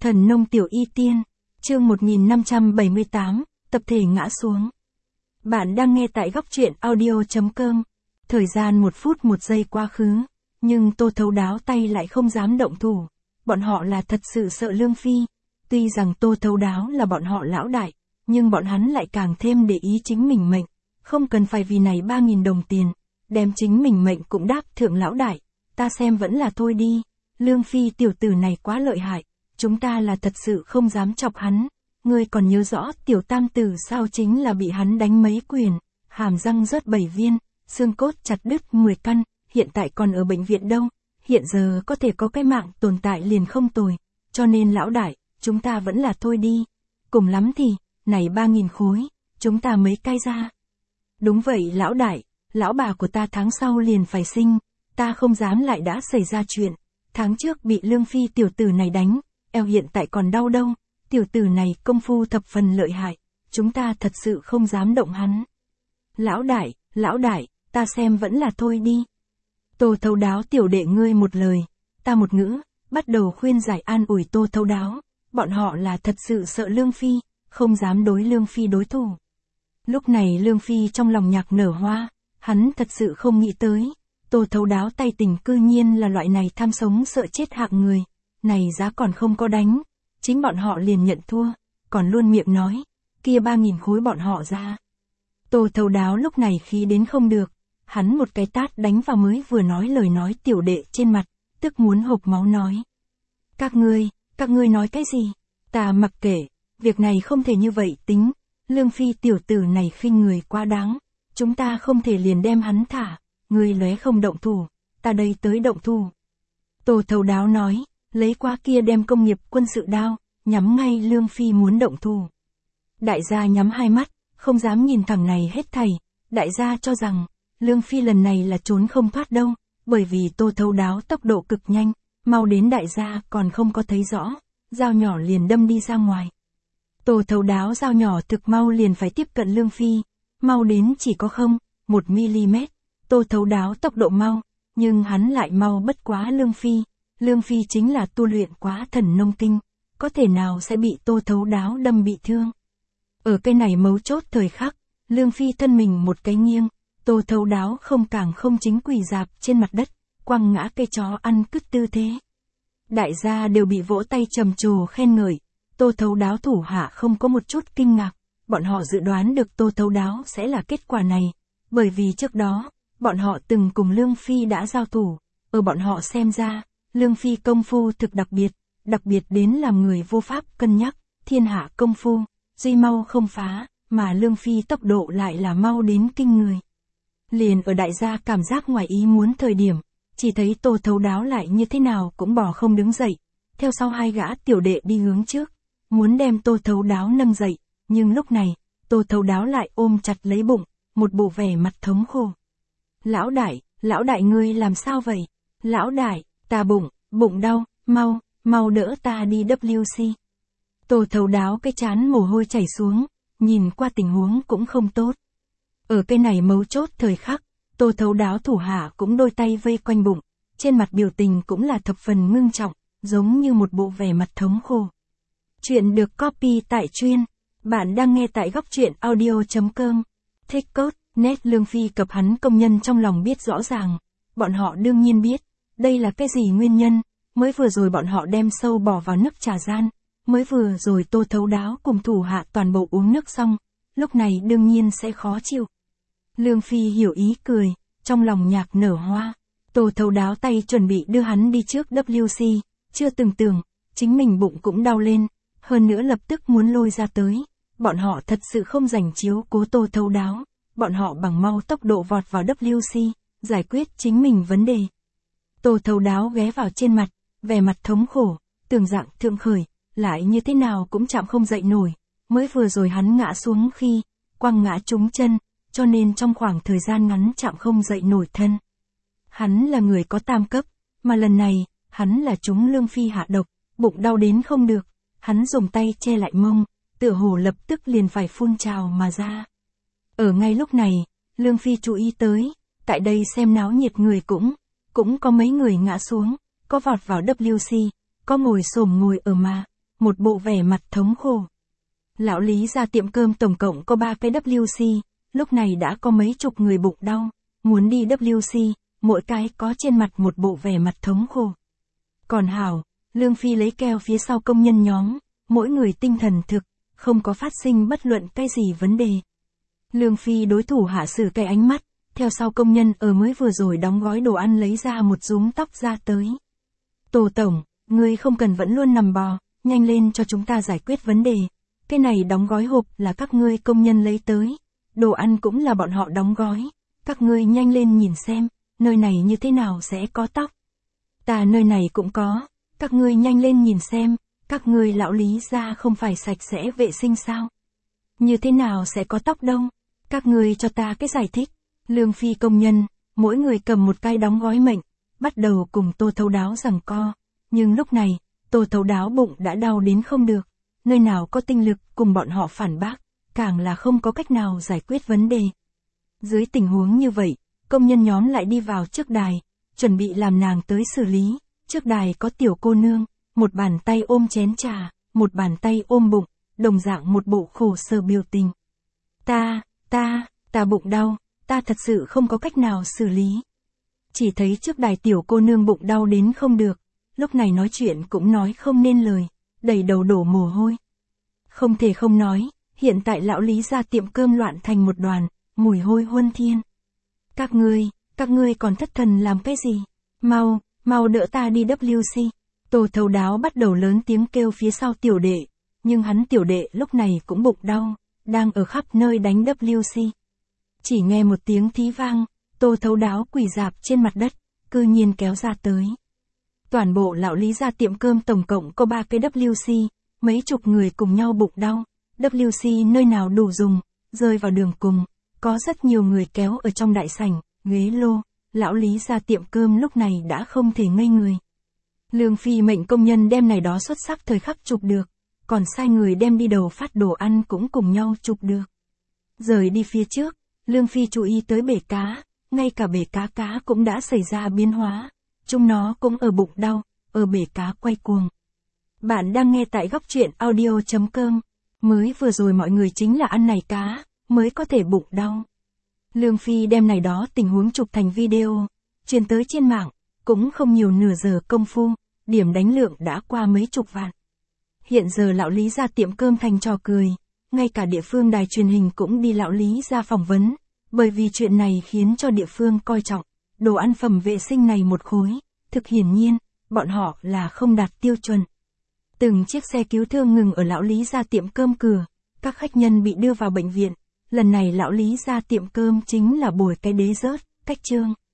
Thần nông tiểu y tiên, chương 1578, tập thể ngã xuống. Bạn đang nghe tại góc truyện audio.com. Thời gian 1 phút 1 giây quá khứ, nhưng Tô Thấu Đáo tay lại không dám động thủ. Bọn họ là thật sự sợ Lương Phi. Tuy rằng Tô Thấu Đáo là bọn họ lão đại, nhưng bọn hắn lại càng thêm để ý chính mình mệnh. Không cần phải vì này 3.000 đồng tiền, đem chính mình mệnh cũng đáp thượng lão đại. Ta xem vẫn là thôi đi, Lương Phi tiểu tử này quá lợi hại. Chúng ta là thật sự không dám chọc hắn. Ngươi còn nhớ rõ tiểu tam tử sao chính là bị hắn đánh mấy quyền, hàm răng rớt 7 viên, xương cốt chặt đứt 10 căn, hiện tại còn ở bệnh viện đâu. Hiện giờ có thể có cái mạng tồn tại liền không tồi. Cho nên lão đại, chúng ta vẫn là thôi đi. Cùng lắm thì, này 3.000 khối, chúng ta mấy cay ra. Đúng vậy lão đại, lão bà của ta tháng sau liền phải sinh, ta không dám lại đã xảy ra chuyện. Tháng trước bị Lương Phi tiểu tử này đánh, eo hiện tại còn đau đâu, tiểu tử này công phu thập phần lợi hại, chúng ta thật sự không dám động hắn. Lão đại, ta xem vẫn là thôi đi. Tô Thấu Đáo tiểu đệ ngươi một lời, ta một ngữ, bắt đầu khuyên giải an ủi Tô Thấu Đáo, bọn họ là thật sự sợ Lương Phi, không dám đối Lương Phi đối thủ. Lúc này Lương Phi trong lòng nhạc nở hoa, hắn thật sự không nghĩ tới, Tô Thấu Đáo tay tình cư nhiên là loại này tham sống sợ chết hạng người. Này giá còn không có đánh, chính bọn họ liền nhận thua, còn luôn miệng nói, kia 3.000 khối bọn họ ra. Tô Thấu Đáo lúc này khí đến không được, hắn một cái tát đánh vào mới vừa nói lời nói tiểu đệ trên mặt, tức muốn hộc máu nói. Các ngươi nói cái gì? Ta mặc kệ, việc này không thể như vậy tính, Lương Phi tiểu tử này khinh người quá đáng, chúng ta không thể liền đem hắn thả, ngươi lóe không động thủ, ta đây tới động thủ. Tô Thấu Đáo nói. Lấy qua kia đem công nghiệp quân sự đao, nhắm ngay Lương Phi muốn động thủ. Đại gia nhắm hai mắt, không dám nhìn thẳng này hết thảy, đại gia cho rằng, Lương Phi lần này là trốn không thoát đâu, bởi vì Tô Thấu Đáo tốc độ cực nhanh, mau đến đại gia còn không có thấy rõ, dao nhỏ liền đâm đi ra ngoài. Tô Thấu Đáo dao nhỏ thực mau liền phải tiếp cận Lương Phi, mau đến chỉ có 1 mm, Tô Thấu Đáo tốc độ mau, nhưng hắn lại mau bất quá Lương Phi. Lương Phi chính là tu luyện quá thần nông kinh, có thể nào sẽ bị Tô Thấu Đáo đâm bị thương. Ở cái này mấu chốt thời khắc, Lương Phi thân mình một cái nghiêng, Tô Thấu Đáo không chính quỳ dạp trên mặt đất, quăng ngã cây chó ăn cứt tư thế. Đại gia đều bị vỗ tay trầm trồ khen ngợi, Tô Thấu Đáo thủ hạ không có một chút kinh ngạc, bọn họ dự đoán được Tô Thấu Đáo sẽ là kết quả này, bởi vì trước đó, bọn họ từng cùng Lương Phi đã giao thủ, ở bọn họ xem ra, Lương Phi công phu thực đặc biệt đến làm người vô pháp cân nhắc, thiên hạ công phu, duy mau không phá, mà Lương Phi tốc độ lại là mau đến kinh người. Liền ở đại gia cảm giác ngoài ý muốn thời điểm, chỉ thấy Tô Thấu Đáo lại như thế nào cũng bỏ không đứng dậy, theo sau hai gã tiểu đệ đi hướng trước, muốn đem Tô Thấu Đáo nâng dậy, nhưng lúc này, Tô Thấu Đáo lại ôm chặt lấy bụng, một bộ vẻ mặt thống khổ. Lão đại ngươi làm sao vậy? Lão đại, ta bụng đau, mau đỡ ta đi WC. Tô Thấu Đáo cái chán mồ hôi chảy xuống, nhìn qua tình huống cũng không tốt. Ở cái này mấu chốt thời khắc, Tô Thấu Đáo thủ hạ cũng đôi tay vây quanh bụng, trên mặt biểu tình cũng là thập phần ngưng trọng, giống như một bộ vẻ mặt thống khổ. Chuyện được copy tại chuyên, bạn đang nghe tại góc truyện audio.com. Thích cốt, nét Lương Phi cập hắn công nhân trong lòng biết rõ ràng, bọn họ đương nhiên biết. Đây là cái gì nguyên nhân, mới vừa rồi bọn họ đem sâu bỏ vào nước trà gian, mới vừa rồi Tô Thấu Đáo cùng thủ hạ toàn bộ uống nước xong, lúc này đương nhiên sẽ khó chịu. Lương Phi hiểu ý cười, trong lòng nhạc nở hoa, Tô Thấu Đáo tay chuẩn bị đưa hắn đi trước WC, chưa từng tưởng, chính mình bụng cũng đau lên, hơn nữa lập tức muốn lôi ra tới, bọn họ thật sự không rảnh chiếu cố Tô Thấu Đáo, bọn họ bằng mau tốc độ vọt vào WC, giải quyết chính mình vấn đề. Tô Thấu Đáo ghé vào trên mặt, vẻ mặt thống khổ, tưởng dạng thượng khởi, lại như thế nào cũng chạm không dậy nổi, mới vừa rồi hắn ngã xuống khi, quăng ngã trúng chân, cho nên trong khoảng thời gian ngắn chạm không dậy nổi thân. Hắn là người có tam cấp, mà lần này, hắn là trúng Lương Phi hạ độc, bụng đau đến không được, hắn dùng tay che lại mông, tựa hồ lập tức liền phải phun trào mà ra. Ở ngay lúc này, Lương Phi chú ý tới, tại đây xem náo nhiệt người cũng có mấy người ngã xuống, có vọt vào WC, có ngồi xổm ngồi ở mà, một bộ vẻ mặt thống khổ. Lão Lý ra tiệm cơm tổng cộng có 3 cái WC, lúc này đã có mấy chục người bụng đau, muốn đi WC, mỗi cái có trên mặt một bộ vẻ mặt thống khổ. Còn Hảo, Lương Phi lấy keo phía sau công nhân nhóm, mỗi người tinh thần thực, không có phát sinh bất luận cái gì vấn đề. Lương Phi đối thủ hạ xử cái ánh mắt, theo sau công nhân ở mới vừa rồi đóng gói đồ ăn lấy ra một rúm tóc ra tới. Tô Tổng, ngươi không cần vẫn luôn nằm bò, nhanh lên cho chúng ta giải quyết vấn đề. Cái này đóng gói hộp là các ngươi công nhân lấy tới, đồ ăn cũng là bọn họ đóng gói, các ngươi nhanh lên nhìn xem, nơi này như thế nào sẽ có tóc. Ta nơi này cũng có, các ngươi nhanh lên nhìn xem, các ngươi lão Lý ra không phải sạch sẽ vệ sinh sao? Như thế nào sẽ có tóc đâu? Các ngươi cho ta cái giải thích. Lương Phi công nhân, mỗi người cầm một cái đóng gói mệnh, bắt đầu cùng Tô Thấu Đáo giằng co, nhưng lúc này, Tô Thấu Đáo bụng đã đau đến không được, nơi nào có tinh lực cùng bọn họ phản bác, càng là không có cách nào giải quyết vấn đề. Dưới tình huống như vậy, công nhân nhóm lại đi vào trước đài, chuẩn bị làm nàng tới xử lý, trước đài có tiểu cô nương, một bàn tay ôm chén trà, một bàn tay ôm bụng, đồng dạng một bộ khổ sở biểu tình. Ta bụng đau, ta thật sự không có cách nào xử lý. Chỉ thấy trước đài tiểu cô nương bụng đau đến không được, lúc này nói chuyện cũng nói không nên lời, đầy đầu đổ mồ hôi. Không thể không nói, hiện tại lão Lý ra tiệm cơm loạn thành một đoàn, mùi hôi huân thiên. Các ngươi còn thất thần làm cái gì? Mau đỡ ta đi WC. Tô Thấu Đáo bắt đầu lớn tiếng kêu phía sau tiểu đệ, nhưng hắn tiểu đệ lúc này cũng bụng đau, đang ở khắp nơi đánh WC. Chỉ nghe một tiếng thí vang, Tô Thấu Đáo quỳ rạp trên mặt đất, cư nhiên kéo ra tới. Toàn bộ lão Lý ra tiệm cơm tổng cộng có 3 cái WC, mấy chục người cùng nhau bụng đau, WC nơi nào đủ dùng, rơi vào đường cùng, có rất nhiều người kéo ở trong đại sảnh, ghế lô, lão Lý ra tiệm cơm lúc này đã không thể ngây người. Lương Phi mệnh công nhân đem này đó xuất sắc thời khắc chụp được, còn sai người đem đi đầu phát đồ ăn cũng cùng nhau chụp được. Rời đi phía trước, Lương Phi chú ý tới bể cá, ngay cả bể cá cũng đã xảy ra biến hóa, chúng nó cũng ở bụng đau, ở bể cá quay cuồng. Bạn đang nghe tại góc truyện audio.com, mới vừa rồi mọi người chính là ăn này cá, mới có thể bụng đau. Lương Phi đem này đó tình huống chụp thành video, truyền tới trên mạng, cũng không nhiều nửa giờ công phu, điểm đánh lượng đã qua mấy chục vạn. Hiện giờ lão Lý ra tiệm cơm thành trò cười, ngay cả địa phương đài truyền hình cũng đi lão Lý ra phỏng vấn, bởi vì chuyện này khiến cho địa phương coi trọng, đồ ăn phẩm vệ sinh này một khối, thực hiển nhiên, bọn họ là không đạt tiêu chuẩn. Từng chiếc xe cứu thương ngừng ở lão Lý ra tiệm cơm cửa, các khách nhân bị đưa vào bệnh viện, lần này lão Lý ra tiệm cơm chính là bồi cái đế rớt, cách trương.